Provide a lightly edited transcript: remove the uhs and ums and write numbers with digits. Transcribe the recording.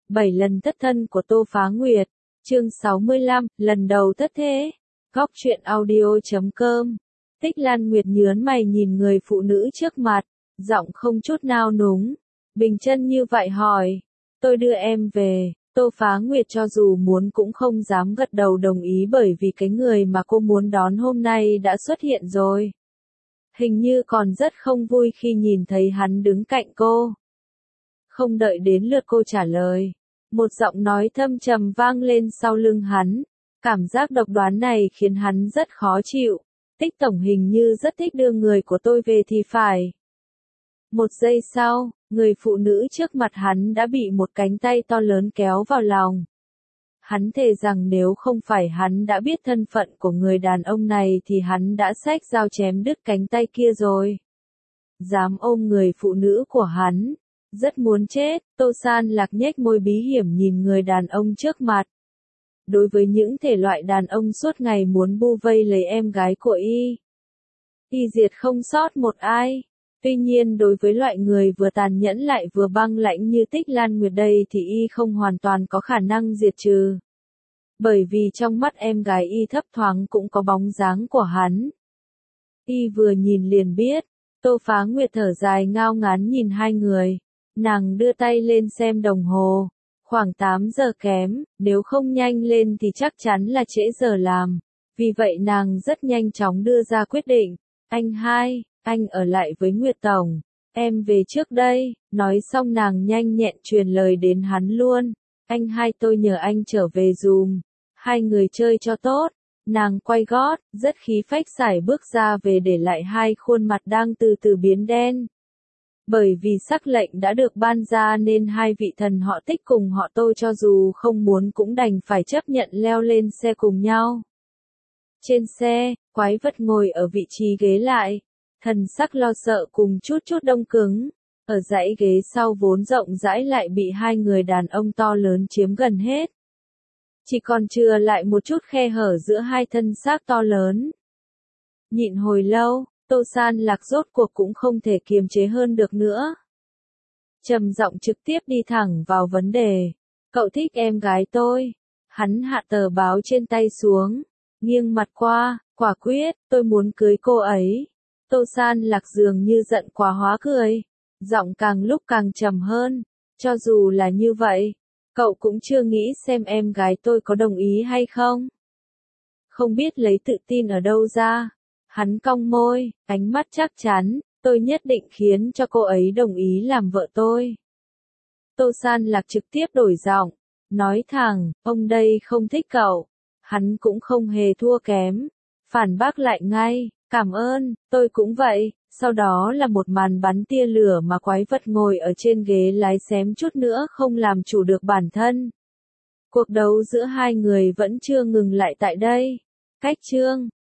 7 lần thất thân của Tô Phá Nguyệt, chương 65, lần đầu thất thế. Góc truyện audio.com. Tích Lan Nguyệt nhớn mày nhìn người phụ nữ trước mặt, giọng không chút nao núng, bình chân như vậy hỏi, tôi đưa em về. Tô Phá Nguyệt cho dù muốn cũng không dám gật đầu đồng ý bởi vì cái người mà cô muốn đón hôm nay đã xuất hiện rồi. Hình như còn rất không vui khi nhìn thấy hắn đứng cạnh cô. Không đợi đến lượt cô trả lời, một giọng nói thâm trầm vang lên sau lưng hắn. Cảm giác độc đoán này khiến hắn rất khó chịu. Tích tổng hình như rất thích đưa người của tôi về thì phải. Một giây sau, người phụ nữ trước mặt hắn đã bị một cánh tay to lớn kéo vào lòng. Hắn thề rằng nếu không phải hắn đã biết thân phận của người đàn ông này thì hắn đã xách dao chém đứt cánh tay kia rồi. Dám ôm người phụ nữ của hắn. Rất muốn chết, Tô San Lạc nhếch môi bí hiểm nhìn người đàn ông trước mặt. Đối với những thể loại đàn ông suốt ngày muốn bu vây lấy em gái của y diệt không sót một ai. Tuy nhiên đối với loại người vừa tàn nhẫn lại vừa băng lãnh như Tích Lan Nguyệt đây thì y không hoàn toàn có khả năng diệt trừ. Bởi vì trong mắt em gái y thấp thoáng cũng có bóng dáng của hắn. Y vừa nhìn liền biết. Tô Phá Nguyệt thở dài ngao ngán nhìn hai người. Nàng đưa tay lên xem đồng hồ. Khoảng 8 giờ kém, nếu không nhanh lên thì chắc chắn là trễ giờ làm. Vì vậy nàng rất nhanh chóng đưa ra quyết định. Anh hai, anh ở lại với Nguyệt Tổng. Em về trước đây. Nói xong nàng nhanh nhẹn truyền lời đến hắn luôn. Anh hai tôi nhờ anh trở về dùm. Hai người chơi cho tốt. Nàng quay gót, rất khí phách sải bước ra về để lại hai khuôn mặt đang từ từ biến đen. Bởi vì sắc lệnh đã được ban ra nên hai vị thần họ Tích cùng họ Tô cho dù không muốn cũng đành phải chấp nhận leo lên xe cùng nhau. Trên xe, quái vật ngồi ở vị trí ghế lại, thần sắc lo sợ cùng chút đông cứng. Ở dãy ghế sau vốn rộng rãi lại bị hai người đàn ông to lớn chiếm gần hết. Chỉ còn chừa lại một chút khe hở giữa hai thân xác to lớn. Nhịn hồi lâu, Tô San Lạc rốt cuộc cũng không thể kiềm chế hơn được nữa. Trầm giọng trực tiếp đi thẳng vào vấn đề. Cậu thích em gái tôi. Hắn hạ tờ báo trên tay xuống, nghiêng mặt qua, quả quyết, tôi muốn cưới cô ấy. Tô San Lạc dường như giận quá hóa cười. Giọng càng lúc càng trầm hơn. Cho dù là như vậy, cậu cũng chưa nghĩ xem em gái tôi có đồng ý hay không. Không biết lấy tự tin ở đâu ra. Hắn cong môi, ánh mắt chắc chắn, tôi nhất định khiến cho cô ấy đồng ý làm vợ tôi. Tô San Lạc trực tiếp đổi giọng, nói thẳng, ông đây không thích cậu. Hắn cũng không hề thua kém, phản bác lại ngay, cảm ơn, tôi cũng vậy. Sau đó là một màn bắn tia lửa mà quái vật ngồi ở trên ghế lái xém chút nữa không làm chủ được bản thân. Cuộc đấu giữa hai người vẫn chưa ngừng lại tại đây. Cách chương